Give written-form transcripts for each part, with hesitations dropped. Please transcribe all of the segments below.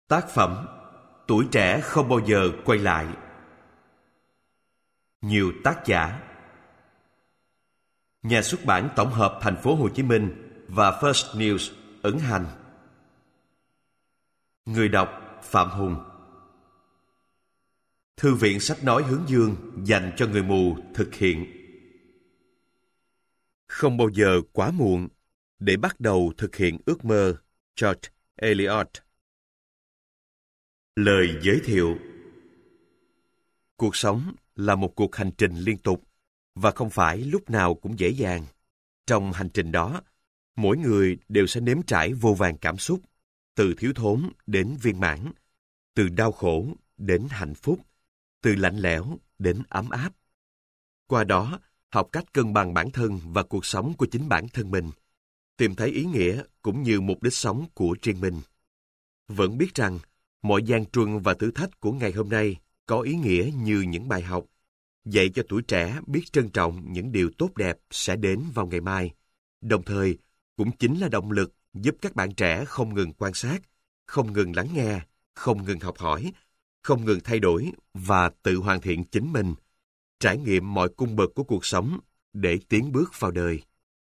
Tác phẩm Tuổi trẻ không bao giờ quay lại. Nhiều tác giả. Nhà xuất bản tổng hợp Thành phố Hồ Chí Minh và First News ấn hành. Người đọc Phạm Hùng. Thư viện sách nói Hướng Dương dành cho người mù thực hiện. Không bao giờ quá muộn để bắt đầu thực hiện ước mơ. George Eliot. Lời giới thiệu. Cuộc sống là một cuộc hành trình liên tục và không phải lúc nào cũng dễ dàng. Trong hành trình đó, mỗi người đều sẽ nếm trải vô vàn cảm xúc, từ thiếu thốn đến viên mãn, từ đau khổ đến hạnh phúc, từ lạnh lẽo đến ấm áp. Qua đó, học cách cân bằng bản thân và cuộc sống của chính bản thân mình, tìm thấy ý nghĩa cũng như mục đích sống của riêng mình. Vẫn biết rằng, mọi gian truân và thử thách của ngày hôm nay có ý nghĩa như những bài học, dạy cho tuổi trẻ biết trân trọng những điều tốt đẹp sẽ đến vào ngày mai, đồng thời cũng chính là động lực giúp các bạn trẻ không ngừng quan sát, không ngừng lắng nghe, không ngừng học hỏi, không ngừng thay đổi và tự hoàn thiện chính mình, trải nghiệm mọi cung bậc của cuộc sống để tiến bước vào đời.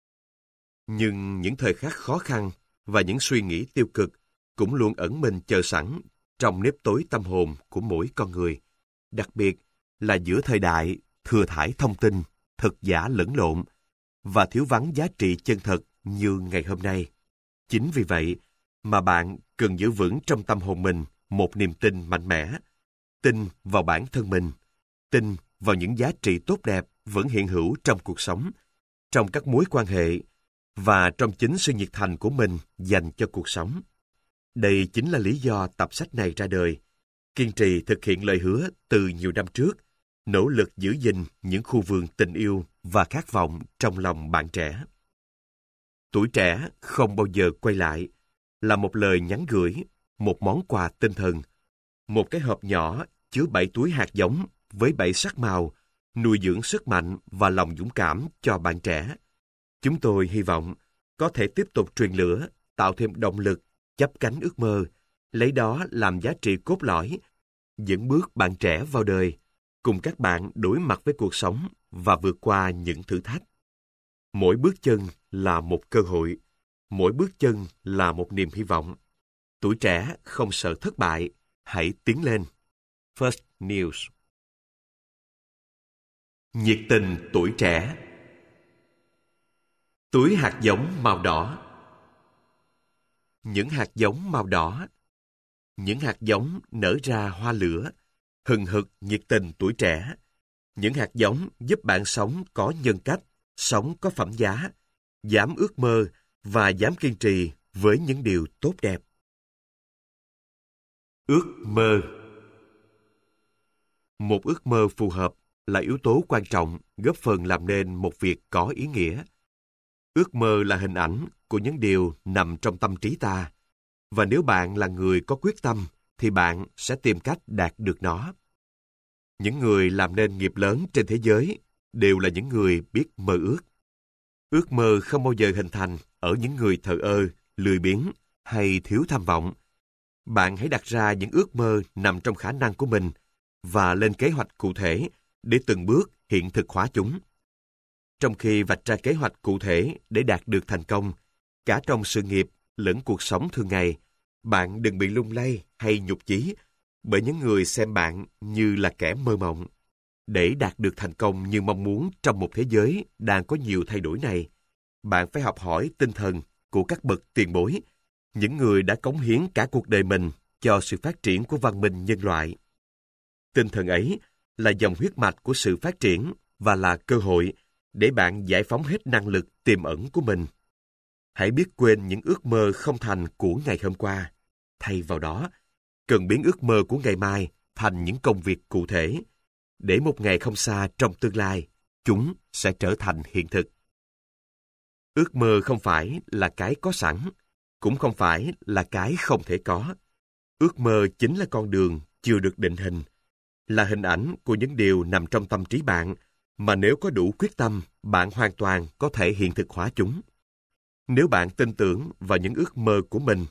Nhưng những thời khắc khó khăn và những suy nghĩ tiêu cực cũng luôn ẩn mình chờ sẵn trong nếp tối tâm hồn của mỗi con người, đặc biệt là giữa thời đại thừa thãi thông tin, thực giả lẫn lộn và thiếu vắng giá trị chân thật như ngày hôm nay. Chính vì vậy mà bạn cần giữ vững trong tâm hồn mình một niềm tin mạnh mẽ, tin vào bản thân mình, tin vào những giá trị tốt đẹp vẫn hiện hữu trong cuộc sống, trong các mối quan hệ và trong chính sự nhiệt thành của mình dành cho cuộc sống. Đây chính là lý do tập sách này ra đời, kiên trì thực hiện lời hứa từ nhiều năm trước, nỗ lực giữ gìn những khu vườn tình yêu và khát vọng trong lòng bạn trẻ. Tuổi trẻ không bao giờ quay lại là một lời nhắn gửi, một món quà tinh thần, một cái hộp nhỏ chứa 7 túi hạt giống với 7 sắc màu, nuôi dưỡng sức mạnh và lòng dũng cảm cho bạn trẻ. Chúng tôi hy vọng có thể tiếp tục truyền lửa, tạo thêm động lực, chắp cánh ước mơ, lấy đó làm giá trị cốt lõi, dẫn bước bạn trẻ vào đời, cùng các bạn đối mặt với cuộc sống và vượt qua những thử thách. Mỗi bước chân là một cơ hội, mỗi bước chân là một niềm hy vọng. Tuổi trẻ không sợ thất bại, hãy tiến lên. First News. Nhiệt tình tuổi trẻ. Túi hạt giống màu đỏ. Những hạt giống màu đỏ. Những hạt giống nở ra hoa lửa, hừng hực nhiệt tình tuổi trẻ. Những hạt giống giúp bạn sống có nhân cách, sống có phẩm giá, dám ước mơ và dám kiên trì với những điều tốt đẹp. Ước mơ. Một ước mơ phù hợp là yếu tố quan trọng góp phần làm nên một việc có ý nghĩa. Ước mơ là hình ảnh của những điều nằm trong tâm trí ta, và nếu bạn là người có quyết tâm thì bạn sẽ tìm cách đạt được nó. Những người làm nên nghiệp lớn trên thế giới đều là những người biết mơ ước. Ước mơ không bao giờ hình thành ở những người thờ ơ, lười biếng hay thiếu tham vọng. Bạn hãy đặt ra những ước mơ nằm trong khả năng của mình và lên kế hoạch cụ thể để từng bước hiện thực hóa chúng. Trong khi vạch ra kế hoạch cụ thể để đạt được thành công, cả trong sự nghiệp lẫn cuộc sống thường ngày, bạn đừng bị lung lay hay nhụt chí bởi những người xem bạn như là kẻ mơ mộng. Để đạt được thành công như mong muốn trong một thế giới đang có nhiều thay đổi này, bạn phải học hỏi tinh thần của các bậc tiền bối, những người đã cống hiến cả cuộc đời mình cho sự phát triển của văn minh nhân loại. Tinh thần ấy là dòng huyết mạch của sự phát triển và là cơ hội để bạn giải phóng hết năng lực tiềm ẩn của mình. Hãy biết quên những ước mơ không thành của ngày hôm qua. Thay vào đó, cần biến ước mơ của ngày mai thành những công việc cụ thể, để một ngày không xa trong tương lai, chúng sẽ trở thành hiện thực. Ước mơ không phải là cái có sẵn, cũng không phải là cái không thể có. Ước mơ chính là con đường chưa được định hình, là hình ảnh của những điều nằm trong tâm trí bạn, mà nếu có đủ quyết tâm, bạn hoàn toàn có thể hiện thực hóa chúng. Nếu bạn tin tưởng vào những ước mơ của mình,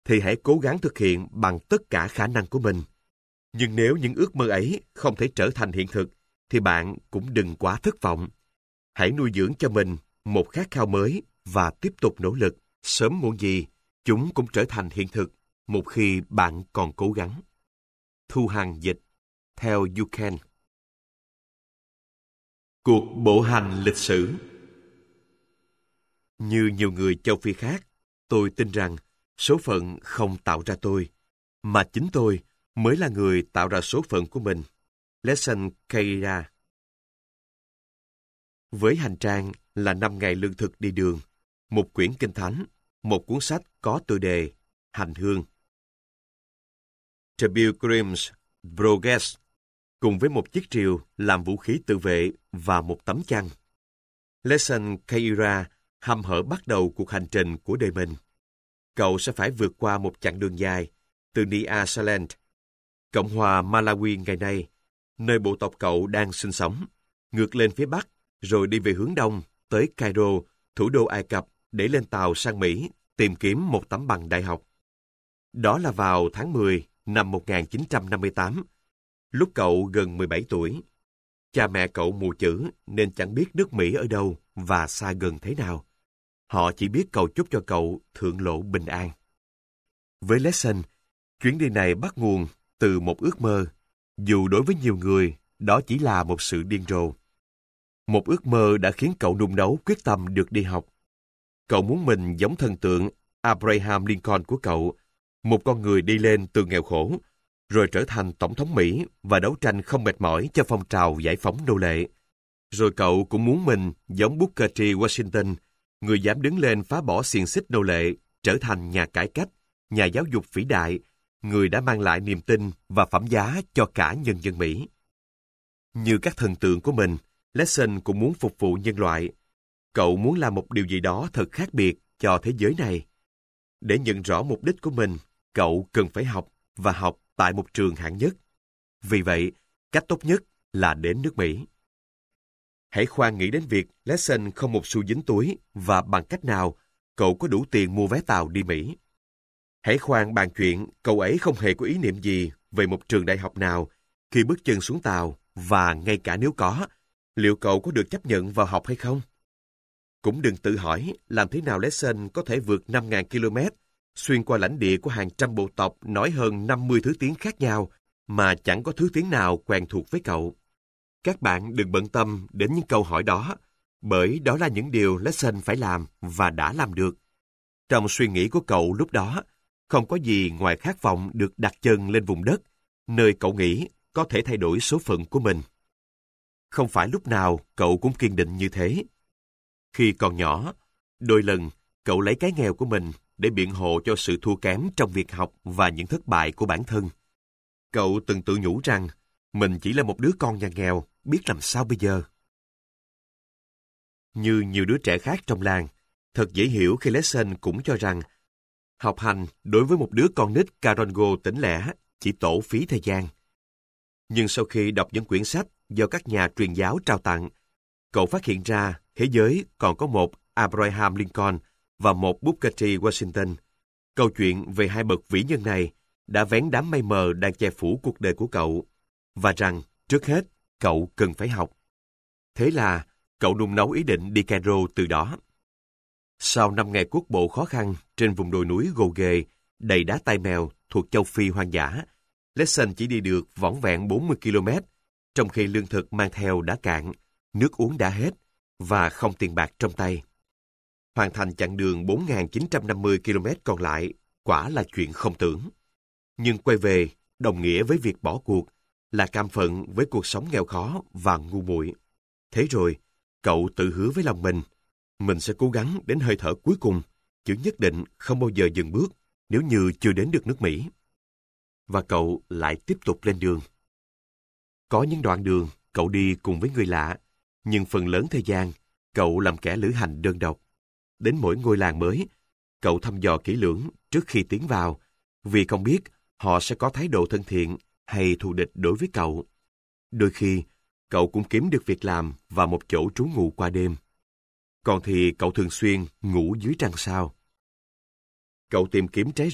thì hãy cố gắng thực hiện bằng tất cả khả năng của mình. Nhưng nếu những ước mơ ấy không thể trở thành hiện thực, thì bạn cũng đừng quá thất vọng. Hãy nuôi dưỡng cho mình một khát khao mới và tiếp tục nỗ lực. Sớm muộn gì, chúng cũng trở thành hiện thực một khi bạn còn cố gắng. Thu Hằng dịch, theo You Can. Cuộc bộ hành lịch sử. Như nhiều người châu Phi khác, tôi tin rằng số phận không tạo ra tôi, mà chính tôi mới là người tạo ra số phận của mình. Lesson Keira. Với hành trang là 5 ngày lương thực đi đường, một quyển kinh thánh, một cuốn sách có tựa đề Hành hương. The Pilgrim's Progress, cùng với một chiếc rìu làm vũ khí tự vệ và một tấm chăn. Lesson Keira hăm hở bắt đầu cuộc hành trình của đời mình. Cậu sẽ phải vượt qua một chặng đường dài, từ Nyasaland, Cộng hòa Malawi ngày nay, nơi bộ tộc cậu đang sinh sống, ngược lên phía Bắc, rồi đi về hướng Đông, tới Cairo, thủ đô Ai Cập, để lên tàu sang Mỹ, tìm kiếm một tấm bằng đại học. Đó là vào tháng 10 năm 1958, lúc cậu gần 17 tuổi. Cha mẹ cậu mù chữ nên chẳng biết nước Mỹ ở đâu và xa gần thế nào. Họ chỉ biết cầu chúc cho cậu thượng lộ bình an. Với Lesson, chuyến đi này bắt nguồn từ một ước mơ, dù đối với nhiều người, đó chỉ là một sự điên rồ. Một ước mơ đã khiến cậu nung nấu quyết tâm được đi học. Cậu muốn mình giống thần tượng Abraham Lincoln của cậu, một con người đi lên từ nghèo khổ, rồi trở thành tổng thống Mỹ và đấu tranh không mệt mỏi cho phong trào giải phóng nô lệ. Rồi cậu cũng muốn mình giống Booker T. Washington, người dám đứng lên phá bỏ xiềng xích nô lệ, trở thành nhà cải cách, nhà giáo dục vĩ đại, người đã mang lại niềm tin và phẩm giá cho cả nhân dân Mỹ. Như các thần tượng của mình, Lesson cũng muốn phục vụ nhân loại. Cậu muốn làm một điều gì đó thật khác biệt cho thế giới này. Để nhận rõ mục đích của mình, cậu cần phải học và học tại một trường hạng nhất. Vì vậy, cách tốt nhất là đến nước Mỹ. Hãy khoan nghĩ đến việc Lesson không một xu dính túi và bằng cách nào cậu có đủ tiền mua vé tàu đi Mỹ. Hãy khoan bàn chuyện cậu ấy không hề có ý niệm gì về một trường đại học nào khi bước chân xuống tàu, và ngay cả nếu có, liệu cậu có được chấp nhận vào học hay không? Cũng đừng tự hỏi làm thế nào Lesson có thể vượt 5.000 km, xuyên qua lãnh địa của hàng trăm bộ tộc nói hơn 50 thứ tiếng khác nhau mà chẳng có thứ tiếng nào quen thuộc với cậu. Các bạn đừng bận tâm đến những câu hỏi đó, bởi đó là những điều Lesson phải làm và đã làm được. Trong suy nghĩ của cậu lúc đó, không có gì ngoài khát vọng được đặt chân lên vùng đất, nơi cậu nghĩ có thể thay đổi số phận của mình. Không phải lúc nào cậu cũng kiên định như thế. Khi còn nhỏ, đôi lần cậu lấy cái nghèo của mình để biện hộ cho sự thua kém trong việc học và những thất bại của bản thân. Cậu từng tự nhủ rằng mình chỉ là một đứa con nhà nghèo, biết làm sao bây giờ. Như nhiều đứa trẻ khác trong làng, thật dễ hiểu khi Lesson cũng cho rằng học hành đối với một đứa con nít Karongo tỉnh lẻ chỉ tổ phí thời gian. Nhưng sau khi đọc những quyển sách do các nhà truyền giáo trao tặng, cậu phát hiện ra thế giới còn có một Abraham Lincoln và một Booker T. Washington. Câu chuyện về hai bậc vĩ nhân này đã vén đám mây mờ đang che phủ cuộc đời của cậu, và rằng trước hết cậu cần phải học. Thế là cậu nung nấu ý định đi Cairo từ đó. Sau 5 ngày cuốc bộ khó khăn trên vùng đồi núi gồ ghề, đầy đá tai mèo thuộc châu Phi hoang dã, Lesson chỉ đi được vỏn vẹn 40 km, trong khi lương thực mang theo đã cạn, nước uống đã hết, và không tiền bạc trong tay. Hoàn thành chặng đường 4.950 km còn lại, quả là chuyện không tưởng. Nhưng quay về, đồng nghĩa với việc bỏ cuộc, là cam phận với cuộc sống nghèo khó và ngu muội. Thế rồi, cậu tự hứa với lòng mình sẽ cố gắng đến hơi thở cuối cùng, chứ nhất định không bao giờ dừng bước nếu như chưa đến được nước Mỹ. Và cậu lại tiếp tục lên đường. Có những đoạn đường cậu đi cùng với người lạ, nhưng phần lớn thời gian cậu làm kẻ lữ hành đơn độc. Đến mỗi ngôi làng mới, cậu thăm dò kỹ lưỡng trước khi tiến vào, vì không biết họ sẽ có thái độ thân thiện hay thù địch đối với cậu. Đôi khi, cậu cũng kiếm được việc làm và một chỗ trú ngụ qua đêm. Còn thì cậu thường xuyên ngủ dưới trăng sao. Cậu tìm kiếm trái rừng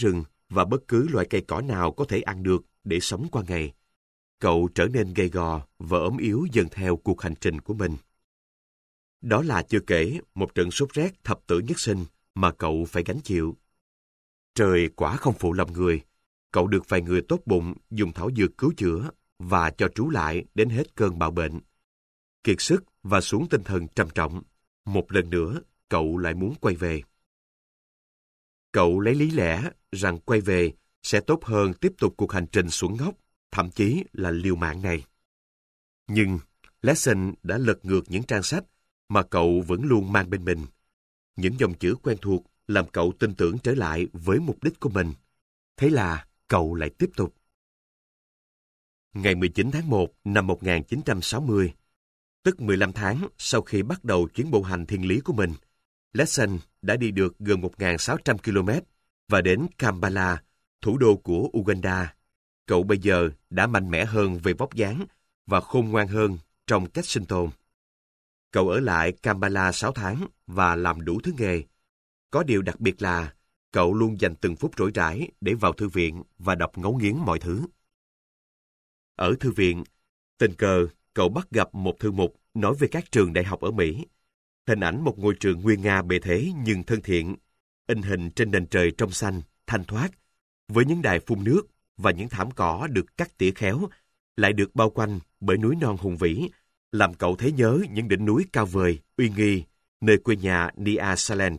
và bất cứ loại cây cỏ nào có thể ăn được để sống qua ngày. Cậu trở nên gầy gò và ốm yếu dần theo cuộc hành trình của mình. Đó là chưa kể một trận sốt rét thập tử nhất sinh mà cậu phải gánh chịu. Trời quả không phụ lòng người, cậu được vài người tốt bụng dùng thảo dược cứu chữa và cho trú lại đến hết cơn bạo bệnh. Kiệt sức và xuống tinh thần trầm trọng, một lần nữa cậu lại muốn quay về. Cậu lấy lý lẽ rằng quay về sẽ tốt hơn tiếp tục cuộc hành trình xuống ngóc, thậm chí là liều mạng này. Nhưng Lesson đã lật ngược những trang sách mà cậu vẫn luôn mang bên mình. Những dòng chữ quen thuộc làm cậu tin tưởng trở lại với mục đích của mình. Thế là cậu lại tiếp tục. Ngày 19 tháng 1 năm 1960, tức 15 tháng sau khi bắt đầu chuyến bộ hành thiên lý của mình, Lesson đã đi được gần 1.600 km và đến Kampala, thủ đô của Uganda. Cậu bây giờ đã mạnh mẽ hơn về vóc dáng và khôn ngoan hơn trong cách sinh tồn. Cậu ở lại Kampala 6 tháng và làm đủ thứ nghề. Có điều đặc biệt là cậu luôn dành từng phút rỗi rãi để vào thư viện và đọc ngấu nghiến mọi thứ. Ở thư viện, tình cờ cậu bắt gặp một thư mục nói về các trường đại học ở Mỹ. Hình ảnh một ngôi trường nguyên nga bề thế nhưng thân thiện, in hình trên nền trời trong xanh, thanh thoát, với những đài phun nước và những thảm cỏ được cắt tỉa khéo, lại được bao quanh bởi núi non hùng vĩ, làm cậu thấy nhớ những đỉnh núi cao vời, uy nghi, nơi quê nhà Nia Salent.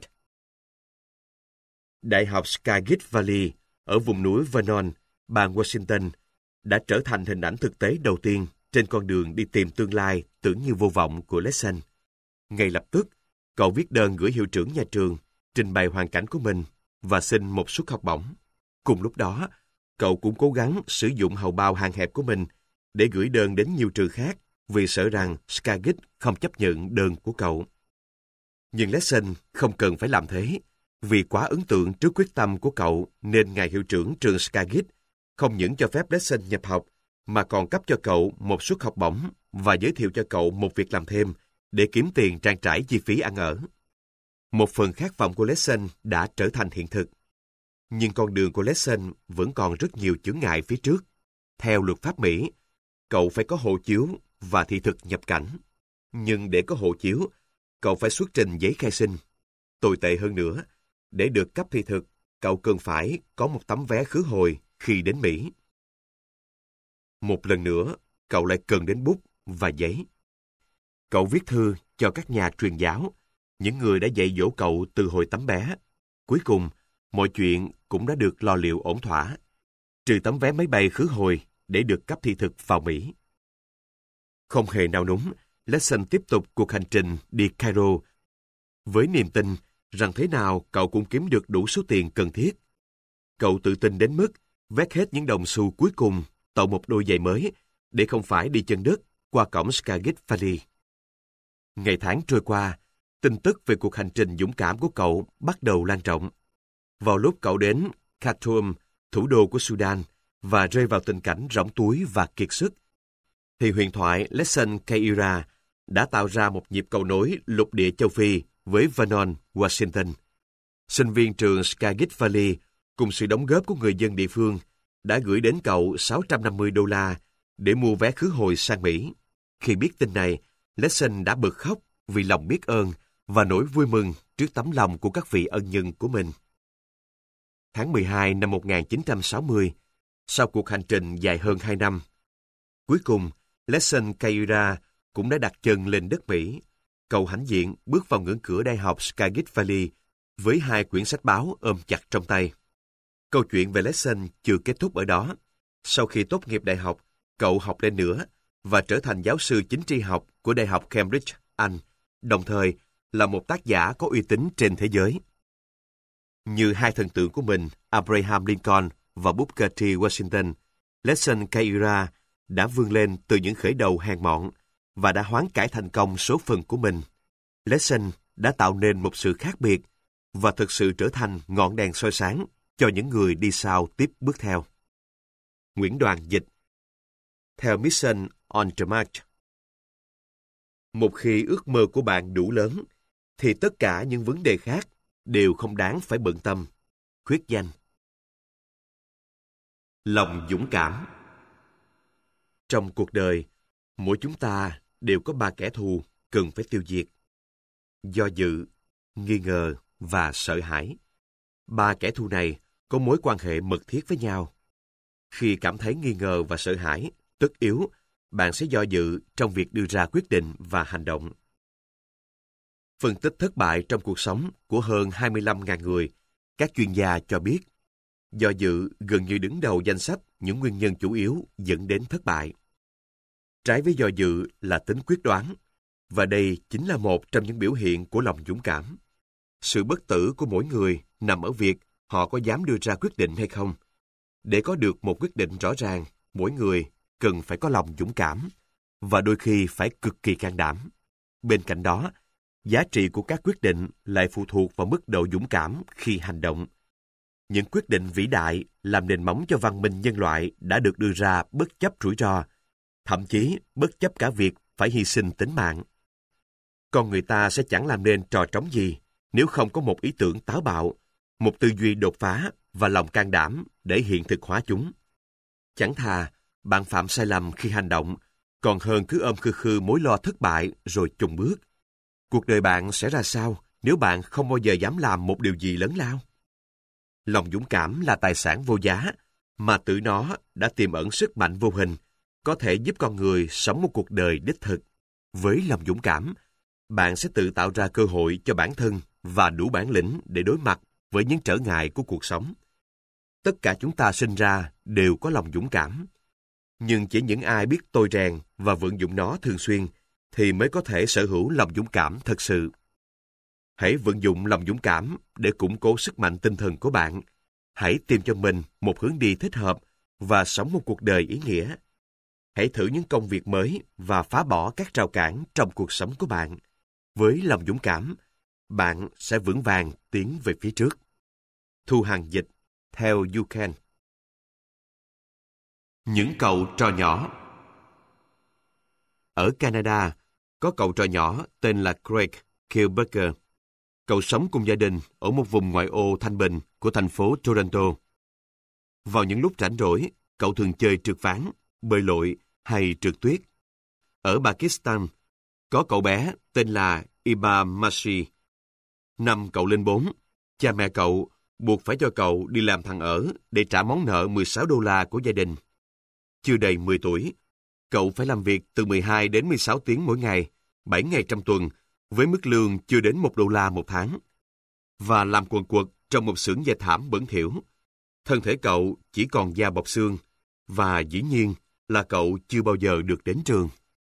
Đại học Skagit Valley ở vùng núi Vernon, bang Washington, đã trở thành hình ảnh thực tế đầu tiên trên con đường đi tìm tương lai tưởng như vô vọng của Lesson. Ngay lập tức, cậu viết đơn gửi hiệu trưởng nhà trường, trình bày hoàn cảnh của mình và xin một suất học bổng. Cùng lúc đó, cậu cũng cố gắng sử dụng hầu bao hạn hẹp của mình để gửi đơn đến nhiều trường khác vì sợ rằng Skagit không chấp nhận đơn của cậu. Nhưng Lesson không cần phải làm thế, vì quá ấn tượng trước quyết tâm của cậu nên ngài hiệu trưởng trường Skagit không những cho phép Lesson nhập học mà còn cấp cho cậu một suất học bổng và giới thiệu cho cậu một việc làm thêm để kiếm tiền trang trải chi phí ăn ở. Một phần khát vọng của Lesson đã trở thành hiện thực. Nhưng con đường của Lesson vẫn còn rất nhiều chướng ngại phía trước. Theo luật pháp Mỹ, cậu phải có hộ chiếu và thị thực nhập cảnh. Nhưng để có hộ chiếu, cậu phải xuất trình giấy khai sinh. Tồi tệ hơn nữa, để được cấp thị thực, cậu cần phải có một tấm vé khứ hồi khi đến Mỹ. Một lần nữa, cậu lại cần đến bút và giấy. Cậu viết thư cho các nhà truyền giáo, những người đã dạy dỗ cậu từ hồi tấm bé. Cuối cùng, mọi chuyện cũng đã được lo liệu ổn thỏa, trừ tấm vé máy bay khứ hồi để được cấp thị thực vào Mỹ. Không hề nao núng, Lesson tiếp tục cuộc hành trình đi Cairo với niềm tin rằng thế nào cậu cũng kiếm được đủ số tiền cần thiết. Cậu tự tin đến mức vét hết những đồng xu cuối cùng tậu một đôi giày mới để không phải đi chân đất qua cổng Skagit Valley. Ngày tháng trôi qua, tin tức về cuộc hành trình dũng cảm của cậu bắt đầu lan rộng. Vào lúc cậu đến Khartoum, thủ đô của Sudan, và rơi vào tình cảnh rỗng túi và kiệt sức, thì huyền thoại Lesson Keira đã tạo ra một nhịp cầu nối lục địa châu Phi với Vernon, Washington. Sinh viên trường Skagit Valley cùng sự đóng góp của người dân địa phương đã gửi đến cậu $650 để mua vé khứ hồi sang Mỹ. Khi biết tin này, Lesson đã bật khóc vì lòng biết ơn và nỗi vui mừng trước tấm lòng của các vị ân nhân của mình. Tháng 12 năm 1960, sau cuộc hành trình dài hơn 2 năm, cuối cùng, Lesson Keira cũng đã đặt chân lên đất Mỹ. Cậu hãnh diện bước vào ngưỡng cửa Đại học Skagit Valley với 2 quyển sách báo ôm chặt trong tay. Câu chuyện về Lesson chưa kết thúc ở đó. Sau khi tốt nghiệp đại học, cậu học lên nữa và trở thành giáo sư chính trị học của Đại học Cambridge, Anh, đồng thời là một tác giả có uy tín trên thế giới. Như hai thần tượng của mình, Abraham Lincoln và Booker T. Washington, Lesson Keira đã vươn lên từ những khởi đầu hèn mọn và đã hoán cải thành công số phận của mình. Lesson đã tạo nên một sự khác biệt và thực sự trở thành ngọn đèn soi sáng cho những người đi sau tiếp bước theo. Nguyễn Đoàn dịch. Theo Mission on the March. Một khi ước mơ của bạn đủ lớn, thì tất cả những vấn đề khác đều không đáng phải bận tâm. Khuyết danh. Lòng dũng cảm. Trong cuộc đời, mỗi chúng ta đều có 3 kẻ thù cần phải tiêu diệt: do dự, nghi ngờ và sợ hãi. 3 kẻ thù này có mối quan hệ mật thiết với nhau. Khi cảm thấy nghi ngờ và sợ hãi, tất yếu, bạn sẽ do dự trong việc đưa ra quyết định và hành động. Phân tích thất bại trong cuộc sống của hơn 25.000 người, các chuyên gia cho biết, do dự gần như đứng đầu danh sách những nguyên nhân chủ yếu dẫn đến thất bại. Trái với do dự là tính quyết đoán, và đây chính là một trong những biểu hiện của lòng dũng cảm. Sự bất tử của mỗi người nằm ở việc họ có dám đưa ra quyết định hay không. Để có được một quyết định rõ ràng, mỗi người cần phải có lòng dũng cảm, và đôi khi phải cực kỳ can đảm. Bên cạnh đó, giá trị của các quyết định lại phụ thuộc vào mức độ dũng cảm khi hành động. Những quyết định vĩ đại làm nền móng cho văn minh nhân loại đã được đưa ra bất chấp rủi ro, thậm chí bất chấp cả việc phải hy sinh tính mạng. Con người ta sẽ chẳng làm nên trò trống gì nếu không có một ý tưởng táo bạo, một tư duy đột phá và lòng can đảm để hiện thực hóa chúng. Chẳng thà bạn phạm sai lầm khi hành động, còn hơn cứ ôm khư khư mối lo thất bại rồi chùn bước. Cuộc đời bạn sẽ ra sao nếu bạn không bao giờ dám làm một điều gì lớn lao? Lòng dũng cảm là tài sản vô giá, mà tự nó đã tiềm ẩn sức mạnh vô hình, có thể giúp con người sống một cuộc đời đích thực. Với lòng dũng cảm, bạn sẽ tự tạo ra cơ hội cho bản thân và đủ bản lĩnh để đối mặt với những trở ngại của cuộc sống. Tất cả chúng ta sinh ra đều có lòng dũng cảm, nhưng chỉ những ai biết tôi rèn và vận dụng nó thường xuyên thì mới có thể sở hữu lòng dũng cảm thật sự. Hãy vận dụng lòng dũng cảm để củng cố sức mạnh tinh thần của bạn. Hãy tìm cho mình một hướng đi thích hợp và sống một cuộc đời ý nghĩa. Hãy thử những công việc mới và phá bỏ các rào cản trong cuộc sống của bạn. Với lòng dũng cảm, bạn sẽ vững vàng tiến về phía trước. Thu Hằng dịch theo You Can. Những cậu trò nhỏ. Ở Canada, có cậu trò nhỏ tên là Craig Kilberger. Cậu sống cùng gia đình ở một vùng ngoại ô thanh bình của thành phố Toronto. Vào những lúc rảnh rỗi, cậu thường chơi trượt ván, bơi lội hay trượt tuyết. Ở Pakistan, có cậu bé tên là Iba Mashi. Năm cậu lên 4, cha mẹ cậu buộc phải cho cậu đi làm thằng ở để trả món nợ $16 của gia đình. Chưa đầy 10 tuổi, cậu phải làm việc từ 12 đến 16 tiếng mỗi ngày, 7 ngày trong tuần, với mức lương chưa đến $1 một tháng. Và làm quần quật trong một xưởng dệt thảm bẩn thỉu. Thân thể cậu chỉ còn da bọc xương, và dĩ nhiên là cậu chưa bao giờ được đến trường.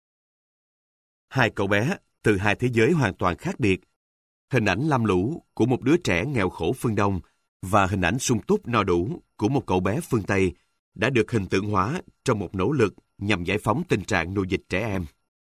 Hai cậu bé từ hai thế giới hoàn toàn khác biệt. Hình ảnh lam lũ của một đứa trẻ nghèo khổ phương Đông và hình ảnh sung túc no đủ của một cậu bé phương Tây đã được hình tượng hóa trong một nỗ lực nhằm giải phóng tình trạng nô dịch trẻ em.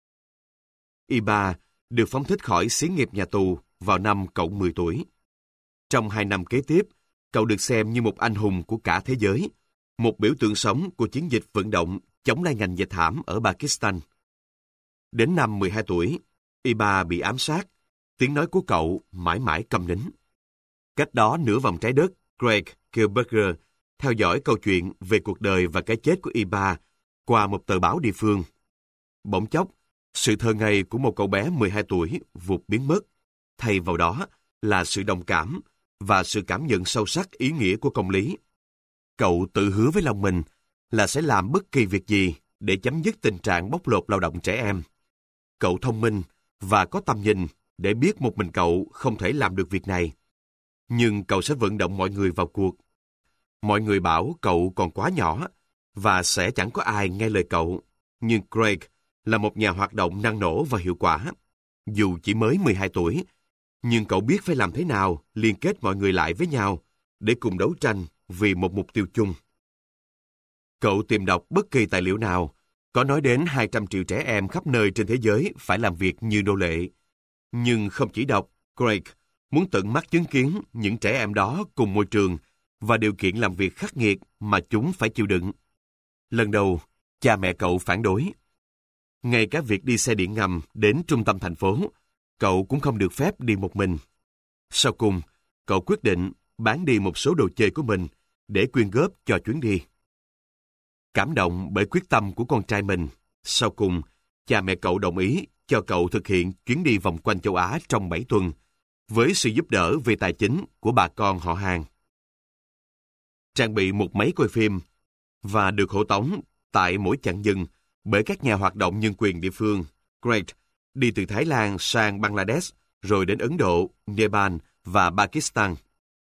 Iba được phóng thích khỏi xí nghiệp nhà tù vào năm cậu 10 tuổi. Trong 2 năm kế tiếp, cậu được xem như một anh hùng của cả thế giới, một biểu tượng sống của chiến dịch vận động chống lại ngành dệt thảm ở Pakistan. Đến năm 12 tuổi, Iba bị ám sát, tiếng nói của cậu mãi mãi câm nín. Cách đó nửa vòng trái đất, Craig Kilberger theo dõi câu chuyện về cuộc đời và cái chết của Iba qua một tờ báo địa phương. Bỗng chốc, sự thơ ngây của một cậu bé 12 tuổi vụt biến mất, thay vào đó là sự đồng cảm và sự cảm nhận sâu sắc ý nghĩa của công lý. Cậu tự hứa với lòng mình là sẽ làm bất kỳ việc gì để chấm dứt tình trạng bóc lột lao động trẻ em. Cậu thông minh và có tầm nhìn để biết một mình cậu không thể làm được việc này. Nhưng cậu sẽ vận động mọi người vào cuộc. Mọi người bảo cậu còn quá nhỏ và sẽ chẳng có ai nghe lời cậu. Nhưng Craig là một nhà hoạt động năng nổ và hiệu quả. Dù chỉ mới 12 tuổi, nhưng cậu biết phải làm thế nào liên kết mọi người lại với nhau để cùng đấu tranh vì một mục tiêu chung. Cậu tìm đọc bất kỳ tài liệu nào có nói đến 200 triệu trẻ em khắp nơi trên thế giới phải làm việc như nô lệ. Nhưng không chỉ đọc, Craig muốn tận mắt chứng kiến những trẻ em đó cùng môi trường và điều kiện làm việc khắc nghiệt mà chúng phải chịu đựng. Lần đầu, cha mẹ cậu phản đối. Ngay cả việc đi xe điện ngầm đến trung tâm thành phố, cậu cũng không được phép đi một mình. Sau cùng, cậu quyết định bán đi một số đồ chơi của mình để quyên góp cho chuyến đi. Cảm động bởi quyết tâm của con trai mình, sau cùng, cha mẹ cậu đồng ý cho cậu thực hiện chuyến đi vòng quanh châu Á trong 7 tuần, với sự giúp đỡ về tài chính của bà con họ hàng. Trang bị một máy quay phim và được hộ tống tại mỗi chặng dừng bởi các nhà hoạt động nhân quyền địa phương, Craig đi từ Thái Lan sang Bangladesh, rồi đến Ấn Độ, Nepal và Pakistan.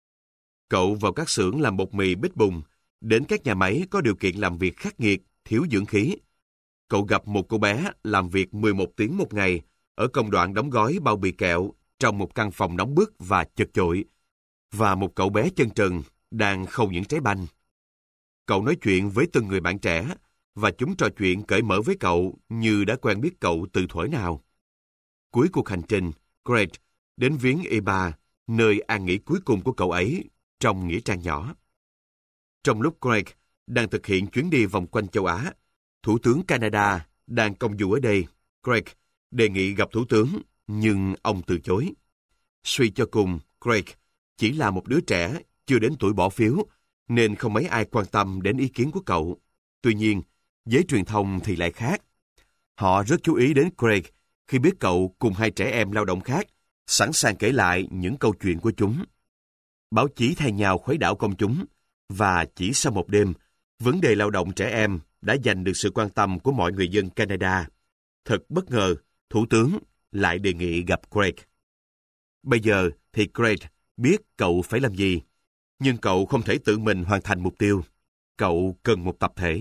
Cậu vào các xưởng làm bột mì bít bùng, đến các nhà máy có điều kiện làm việc khắc nghiệt, thiếu dưỡng khí. Cậu gặp một cô bé làm việc 11 tiếng một ngày ở công đoạn đóng gói bao bì kẹo trong một căn phòng nóng bức và chật chội, và một cậu bé chân trần đang khâu những trái banh. Cậu nói chuyện với từng người bạn trẻ, và chúng trò chuyện cởi mở với cậu như đã quen biết cậu từ thuở nào. Cuối cuộc hành trình, Craig đến viếng Eba, nơi an nghỉ cuối cùng của cậu ấy, trong nghĩa trang nhỏ. Trong lúc Craig đang thực hiện chuyến đi vòng quanh châu Á, Thủ tướng Canada đang công du ở đây. Craig đề nghị gặp Thủ tướng, nhưng ông từ chối. Suy cho cùng, Craig chỉ là một đứa trẻ, chưa đến tuổi bỏ phiếu, nên không mấy ai quan tâm đến ý kiến của cậu. Tuy nhiên, giới truyền thông thì lại khác. Họ rất chú ý đến Craig khi biết cậu cùng 2 trẻ em lao động khác, sẵn sàng kể lại những câu chuyện của chúng. Báo chí thay nhau khuấy đảo công chúng, và chỉ sau một đêm, vấn đề lao động trẻ em đã giành được sự quan tâm của mọi người dân Canada. Thật bất ngờ, Thủ tướng lại đề nghị gặp Craig. Bây giờ thì Craig biết cậu phải làm gì, nhưng cậu không thể tự mình hoàn thành mục tiêu. Cậu cần một tập thể.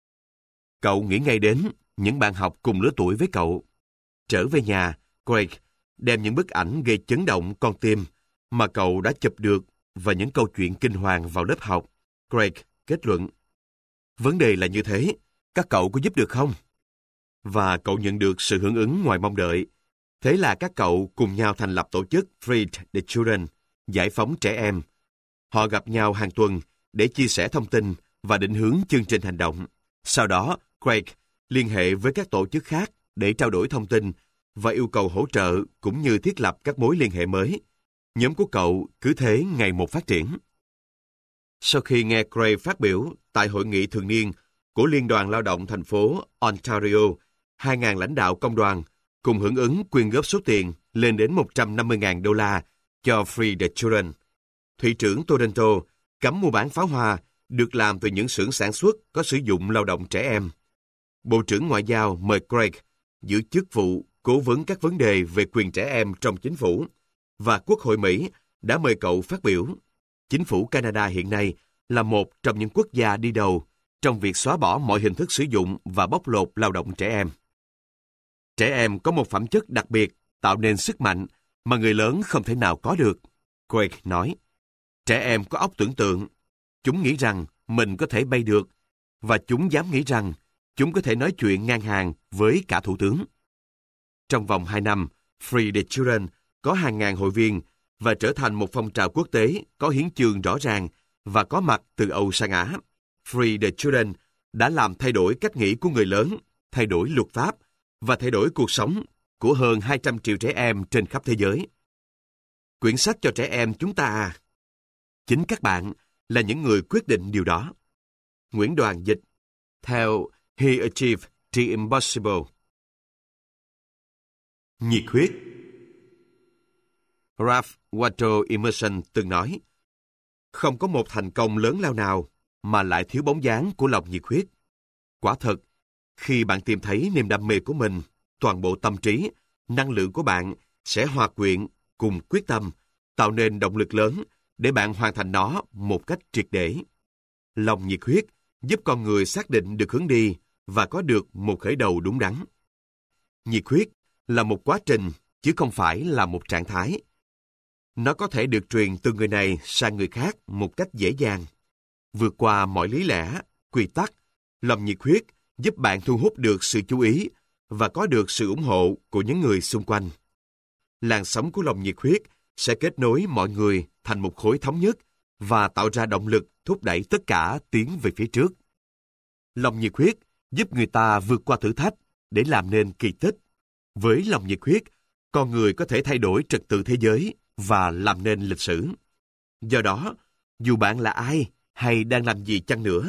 Cậu nghĩ ngay đến những bạn học cùng lứa tuổi với cậu. Trở về nhà, Craig đem những bức ảnh gây chấn động con tim mà cậu đã chụp được và những câu chuyện kinh hoàng vào lớp học. Craig kết luận: vấn đề là như thế, các cậu có giúp được không? Và cậu nhận được sự hưởng ứng ngoài mong đợi. Thế là các cậu cùng nhau thành lập tổ chức Free the Children, giải phóng trẻ em. Họ gặp nhau hàng tuần để chia sẻ thông tin và định hướng chương trình hành động. Sau đó, Craig liên hệ với các tổ chức khác để trao đổi thông tin và yêu cầu hỗ trợ cũng như thiết lập các mối liên hệ mới. Nhóm của cậu cứ thế ngày một phát triển. Sau khi nghe Craig phát biểu tại hội nghị thường niên của Liên đoàn Lao động thành phố Ontario, 2.000 lãnh đạo công đoàn cùng hưởng ứng quyên góp số tiền lên đến $150,000 cho Free the Children. Thị trưởng Toronto cấm mua bán pháo hoa được làm từ những xưởng sản xuất có sử dụng lao động trẻ em. Bộ trưởng Ngoại giao mời Craig giữ chức vụ cố vấn các vấn đề về quyền trẻ em trong chính phủ, và Quốc hội Mỹ đã mời cậu phát biểu. Chính phủ Canada hiện nay là một trong những quốc gia đi đầu trong việc xóa bỏ mọi hình thức sử dụng và bóc lột lao động trẻ em. Trẻ em có một phẩm chất đặc biệt tạo nên sức mạnh mà người lớn không thể nào có được, Craig nói. Trẻ em có óc tưởng tượng. Chúng nghĩ rằng mình có thể bay được, và chúng dám nghĩ rằng chúng có thể nói chuyện ngang hàng với cả thủ tướng. Trong vòng 2 năm, Free the Children có hàng ngàn hội viên và trở thành một phong trào quốc tế có hiến chương rõ ràng và có mặt từ Âu sang Á. Free the Children đã làm thay đổi cách nghĩ của người lớn, thay đổi luật pháp và thay đổi cuộc sống của hơn 200 triệu trẻ em trên khắp thế giới. Quyển sách cho trẻ em chúng ta à? Chính các bạn là những người quyết định điều đó. Nguyễn Đoàn dịch theo He Achieved the Impossible. Nhiệt huyết. Ralph Waldo Emerson từng nói, không có một thành công lớn lao nào mà lại thiếu bóng dáng của lòng nhiệt huyết. Quả thật, khi bạn tìm thấy niềm đam mê của mình, toàn bộ tâm trí, năng lượng của bạn sẽ hòa quyện cùng quyết tâm, tạo nên động lực lớn để bạn hoàn thành nó một cách triệt để. Lòng nhiệt huyết giúp con người xác định được hướng đi và có được một khởi đầu đúng đắn. Nhiệt huyết là một quá trình, chứ không phải là một trạng thái. Nó có thể được truyền từ người này sang người khác một cách dễ dàng. Vượt qua mọi lý lẽ, quy tắc, lòng nhiệt huyết giúp bạn thu hút được sự chú ý và có được sự ủng hộ của những người xung quanh. Làn sóng của lòng nhiệt huyết sẽ kết nối mọi người thành một khối thống nhất và tạo ra động lực thúc đẩy tất cả tiến về phía trước. Lòng nhiệt huyết giúp người ta vượt qua thử thách để làm nên kỳ tích. Với lòng nhiệt huyết, con người có thể thay đổi trật tự thế giới và làm nên lịch sử. Do đó, dù bạn là ai hay đang làm gì chăng nữa,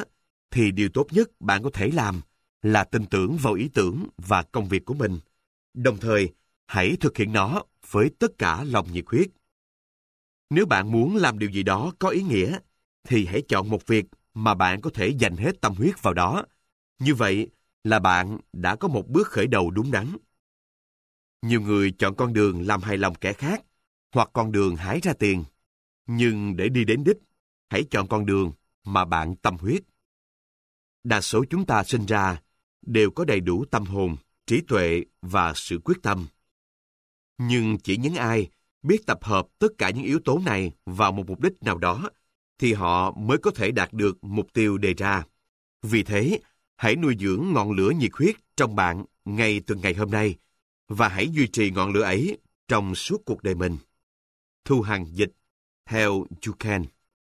thì điều tốt nhất bạn có thể làm là tin tưởng vào ý tưởng và công việc của mình. Đồng thời, hãy thực hiện nó với tất cả lòng nhiệt huyết. Nếu bạn muốn làm điều gì đó có ý nghĩa, thì hãy chọn một việc mà bạn có thể dành hết tâm huyết vào đó. Như vậy là bạn đã có một bước khởi đầu đúng đắn. Nhiều người chọn con đường làm hài lòng kẻ khác, hoặc con đường hái ra tiền. Nhưng để đi đến đích, hãy chọn con đường mà bạn tâm huyết. Đa số chúng ta sinh ra đều có đầy đủ tâm hồn, trí tuệ và sự quyết tâm. Nhưng chỉ những ai biết tập hợp tất cả những yếu tố này vào một mục đích nào đó, thì họ mới có thể đạt được mục tiêu đề ra. Vì thế, hãy nuôi dưỡng ngọn lửa nhiệt huyết trong bạn ngay từ ngày hôm nay, và hãy duy trì ngọn lửa ấy trong suốt cuộc đời mình. Thu Hằng dịch theo Juken.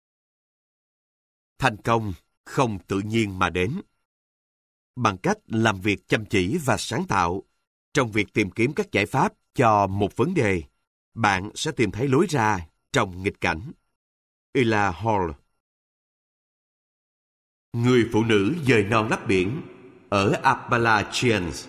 Thành công không tự nhiên mà đến. Bằng cách làm việc chăm chỉ và sáng tạo, trong việc tìm kiếm các giải pháp cho một vấn đề, bạn sẽ tìm thấy lối ra trong nghịch cảnh. Ella Hall. Người phụ nữ dời non lấp biển ở Appalachians.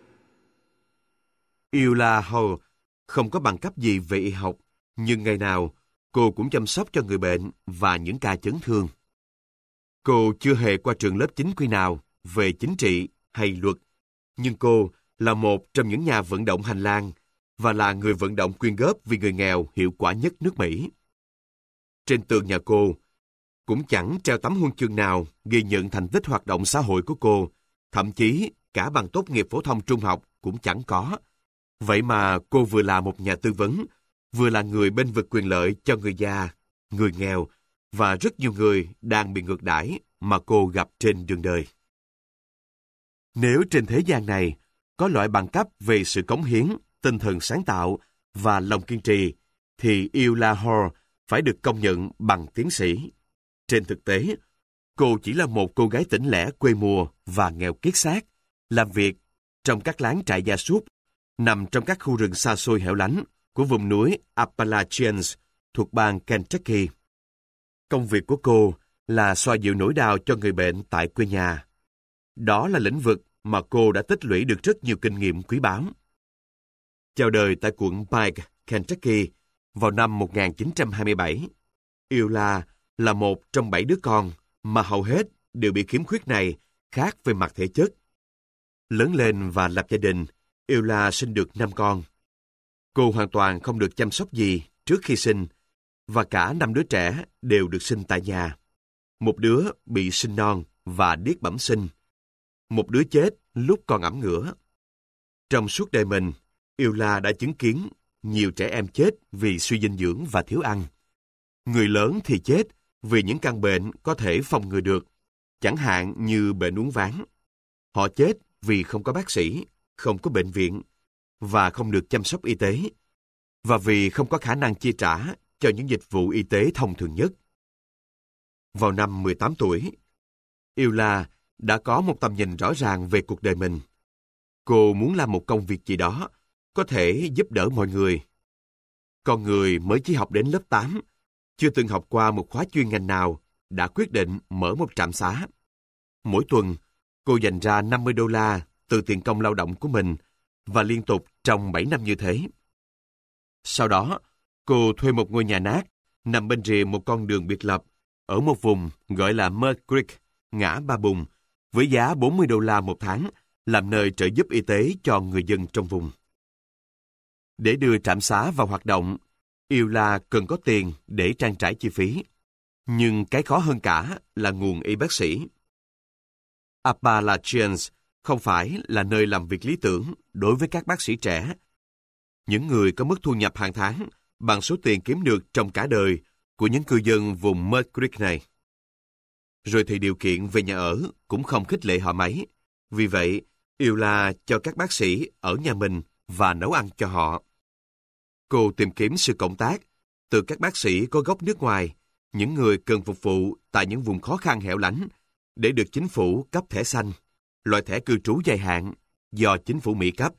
Ella Hall không có bằng cấp gì về y học, nhưng ngày nào cô cũng chăm sóc cho người bệnh và những ca chấn thương. Cô chưa hề qua trường lớp chính quy nào về chính trị hay luật, nhưng cô là một trong những nhà vận động hành lang và là người vận động quyên góp vì người nghèo hiệu quả nhất nước Mỹ. Trên tường nhà cô cũng chẳng treo tấm huân chương nào ghi nhận thành tích hoạt động xã hội của cô, thậm chí cả bằng tốt nghiệp phổ thông trung học cũng chẳng có. Vậy mà cô vừa là một nhà tư vấn, vừa là người bênh vực quyền lợi cho người già, người nghèo và rất nhiều người đang bị ngược đãi mà cô gặp trên đường đời. Nếu trên thế gian này có loại bằng cấp về sự cống hiến, tinh thần sáng tạo và lòng kiên trì, thì Ella Hall phải được công nhận bằng tiến sĩ. Trên thực tế, cô chỉ là một cô gái tỉnh lẻ quê mùa và nghèo kiết xác, làm việc trong các lán trại gia súc, nằm trong các khu rừng xa xôi hẻo lánh của vùng núi Appalachians thuộc bang Kentucky. Công việc của cô là xoa dịu nỗi đau cho người bệnh tại quê nhà. Đó là lĩnh vực mà cô đã tích lũy được rất nhiều kinh nghiệm quý báu. Chào đời tại quận Pike, Kentucky vào năm 1927, Ella là một trong 7 đứa con mà hầu hết đều bị khiếm khuyết này khác về mặt thể chất. Lớn lên và lập gia đình, Ella sinh được 5 con. Cô hoàn toàn không được chăm sóc gì trước khi sinh, và cả 5 đứa trẻ đều được sinh tại nhà. Một đứa bị sinh non và điếc bẩm sinh. Một đứa chết lúc còn ẵm ngửa. Trong suốt đời mình, Ella đã chứng kiến nhiều trẻ em chết vì suy dinh dưỡng và thiếu ăn. Người lớn thì chết vì những căn bệnh có thể phòng ngừa được, chẳng hạn như bệnh uốn ván. Họ chết vì không có bác sĩ, không có bệnh viện, và không được chăm sóc y tế, và vì không có khả năng chi trả cho những dịch vụ y tế thông thường nhất. Vào năm 18 tuổi, Ella đã có một tầm nhìn rõ ràng về cuộc đời mình. Cô muốn làm một công việc gì đó có thể giúp đỡ mọi người. Con người mới chỉ học đến lớp 8, chưa từng học qua một khóa chuyên ngành nào, đã quyết định mở một trạm xá. Mỗi tuần, cô dành ra $50 từ tiền công lao động của mình, và liên tục trong 7 năm như thế. Sau đó, cô thuê một ngôi nhà nát nằm bên rìa một con đường biệt lập ở một vùng gọi là Mud Creek, ngã Ba Bùn, với giá $40 một tháng, làm nơi trợ giúp y tế cho người dân trong vùng. Để đưa trạm xá vào hoạt động, Ella cần có tiền để trang trải chi phí. Nhưng cái khó hơn cả là nguồn y bác sĩ. Appalachians không phải là nơi làm việc lý tưởng đối với các bác sĩ trẻ. Những người có mức thu nhập hàng tháng bằng số tiền kiếm được trong cả đời của những cư dân vùng Mud Creek này. Rồi thì điều kiện về nhà ở cũng không khích lệ họ mấy. Vì vậy, Ella cho các bác sĩ ở nhà mình và nấu ăn cho họ. Cô tìm kiếm sự cộng tác từ các bác sĩ có gốc nước ngoài, những người cần phục vụ tại những vùng khó khăn hẻo lánh, để được chính phủ cấp thẻ xanh, loại thẻ cư trú dài hạn do chính phủ Mỹ cấp.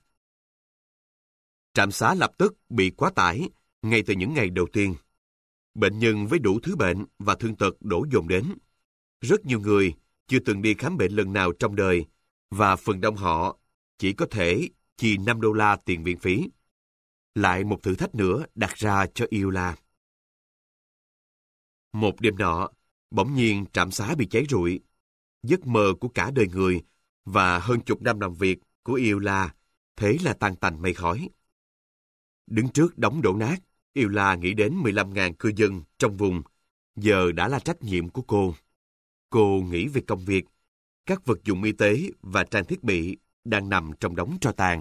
Trạm xá lập tức bị quá tải ngay từ những ngày đầu tiên. Bệnh nhân với đủ thứ bệnh và thương tật đổ dồn đến. Rất nhiều người chưa từng đi khám bệnh lần nào trong đời, và phần đông họ chỉ có thể chi $5 tiền viện phí. Lại một thử thách nữa đặt ra cho Eula. Một đêm nọ, bỗng nhiên trạm xá bị cháy rụi. Giấc mơ của cả đời người và hơn chục năm làm việc của Eula thế là tan tành mây khói. Đứng trước đống đổ nát, Eula nghĩ đến 15.000 cư dân trong vùng, giờ đã là trách nhiệm của cô. Cô nghĩ về công việc, các vật dụng y tế và trang thiết bị đang nằm trong đống tro tàn.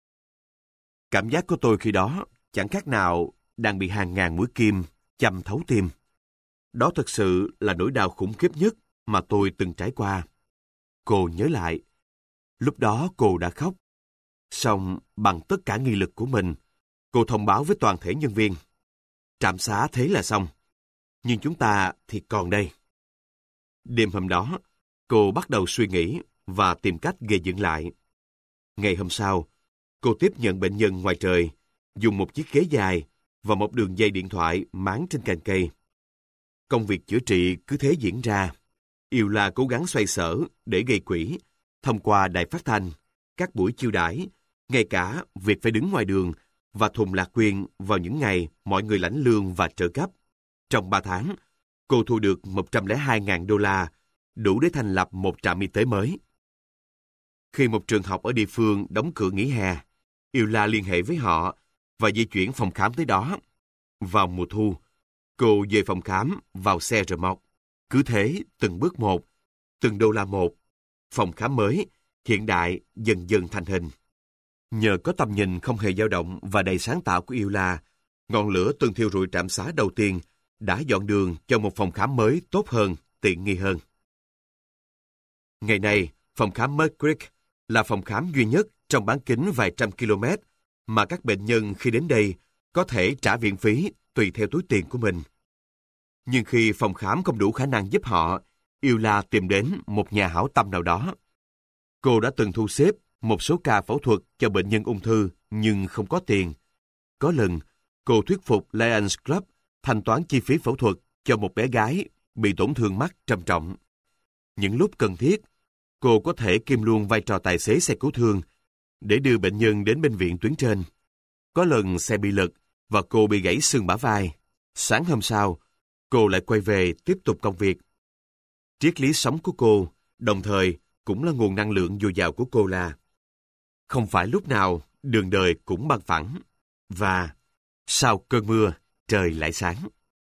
Cảm giác của tôi khi đó chẳng khác nào đang bị hàng ngàn mũi kim châm thấu tim. Đó thực sự là nỗi đau khủng khiếp nhất mà tôi từng trải qua. Cô nhớ lại. Lúc đó cô đã khóc. Song bằng tất cả nghị lực của mình, cô thông báo với toàn thể nhân viên. Trạm xá thế là xong. Nhưng chúng ta thì còn đây. Đêm hôm đó, cô bắt đầu suy nghĩ và tìm cách gây dựng lại. Ngày hôm sau, cô tiếp nhận bệnh nhân ngoài trời, dùng một chiếc ghế dài và một đường dây điện thoại máng trên cành cây. Công việc chữa trị cứ thế diễn ra. Eula cố gắng xoay sở để gây quỹ, thông qua đài phát thanh, các buổi chiêu đãi, ngay cả việc phải đứng ngoài đường và thùng lạc quyên vào những ngày mọi người lãnh lương và trợ cấp. Trong 3 tháng, cô thu được $102.000, đủ để thành lập một trạm y tế mới. Khi một trường học ở địa phương đóng cửa nghỉ hè, Eula liên hệ với họ và di chuyển phòng khám tới đó. Vào mùa thu, cô về phòng khám vào xe rờ mọc. Cứ thế, từng bước một, từng $1 một, phòng khám mới, hiện đại dần dần thành hình. Nhờ có tầm nhìn không hề dao động và đầy sáng tạo của Eula, ngọn lửa từng thiêu rụi trạm xá đầu tiên đã dọn đường cho một phòng khám mới tốt hơn, tiện nghi hơn. Ngày nay, phòng khám Mud Creek là phòng khám duy nhất trong bán kính vài trăm km mà các bệnh nhân khi đến đây có thể trả viện phí tùy theo túi tiền của mình. Nhưng khi phòng khám không đủ khả năng giúp họ, Eula tìm đến một nhà hảo tâm nào đó. Cô đã từng thu xếp một số ca phẫu thuật cho bệnh nhân ung thư nhưng không có tiền. Có lần, cô thuyết phục Lions Club thanh toán chi phí phẫu thuật cho một bé gái bị tổn thương mắt trầm trọng. Những lúc cần thiết, cô có thể kiêm luôn vai trò tài xế xe cứu thương để đưa bệnh nhân đến bệnh viện tuyến trên. Có lần xe bị lật và cô bị gãy xương bả vai. Sáng hôm sau, cô lại quay về tiếp tục công việc. Triết lý sống của cô, đồng thời cũng là nguồn năng lượng dồi dào của cô là không phải lúc nào đường đời cũng bằng phẳng, và sau cơn mưa, trời lại sáng.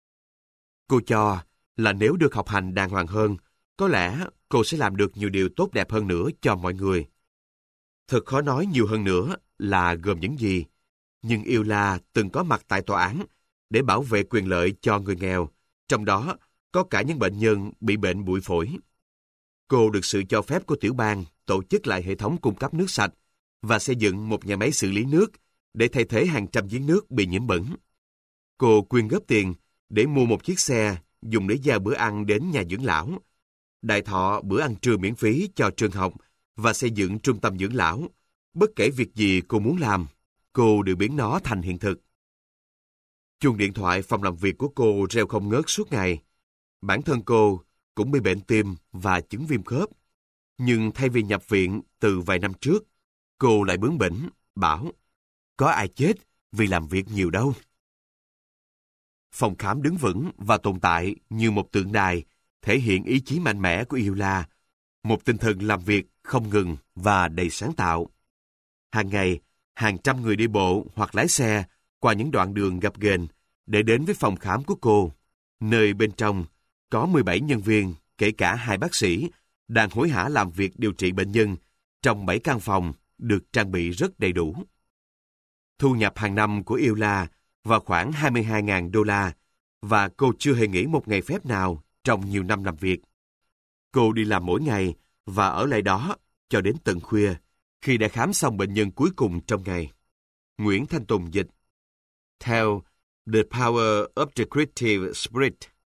Cô cho là nếu được học hành đàng hoàng hơn, có lẽ cô sẽ làm được nhiều điều tốt đẹp hơn nữa cho mọi người. Thật khó nói nhiều hơn nữa là gồm những gì, nhưng Eula từng có mặt tại tòa án để bảo vệ quyền lợi cho người nghèo, trong đó có cả những bệnh nhân bị bệnh bụi phổi. Cô được sự cho phép của tiểu bang tổ chức lại hệ thống cung cấp nước sạch và xây dựng một nhà máy xử lý nước để thay thế hàng trăm giếng nước bị nhiễm bẩn. Cô quyên góp tiền để mua một chiếc xe dùng để giao bữa ăn đến nhà dưỡng lão, đài thọ bữa ăn trưa miễn phí cho trường học và xây dựng trung tâm dưỡng lão. Bất kể việc gì cô muốn làm, cô đều biến nó thành hiện thực. Chuông điện thoại phòng làm việc của cô reo không ngớt suốt ngày. Bản thân cô cũng bị bệnh tim và chứng viêm khớp. Nhưng thay vì nhập viện từ vài năm trước, cô lại bướng bỉnh, bảo có ai chết vì làm việc nhiều đâu. Phòng khám đứng vững và tồn tại như một tượng đài, thể hiện ý chí mạnh mẽ của Eula, một tinh thần làm việc không ngừng và đầy sáng tạo. Hàng ngày, hàng trăm người đi bộ hoặc lái xe qua những đoạn đường gập ghềnh để đến với phòng khám của cô, nơi bên trong có 17 nhân viên, kể cả 2 bác sĩ, đang hối hả làm việc điều trị bệnh nhân trong 7 căn phòng được trang bị rất đầy đủ. Thu nhập hàng năm của Eula vào khoảng $22.000 và cô chưa hề nghỉ một ngày phép nào trong nhiều năm làm việc. Cô đi làm mỗi ngày và ở lại đó cho đến tận khuya khi đã khám xong bệnh nhân cuối cùng trong ngày. Nguyễn Thanh Tùng dịch. Theo The Power of the Creative Spirit.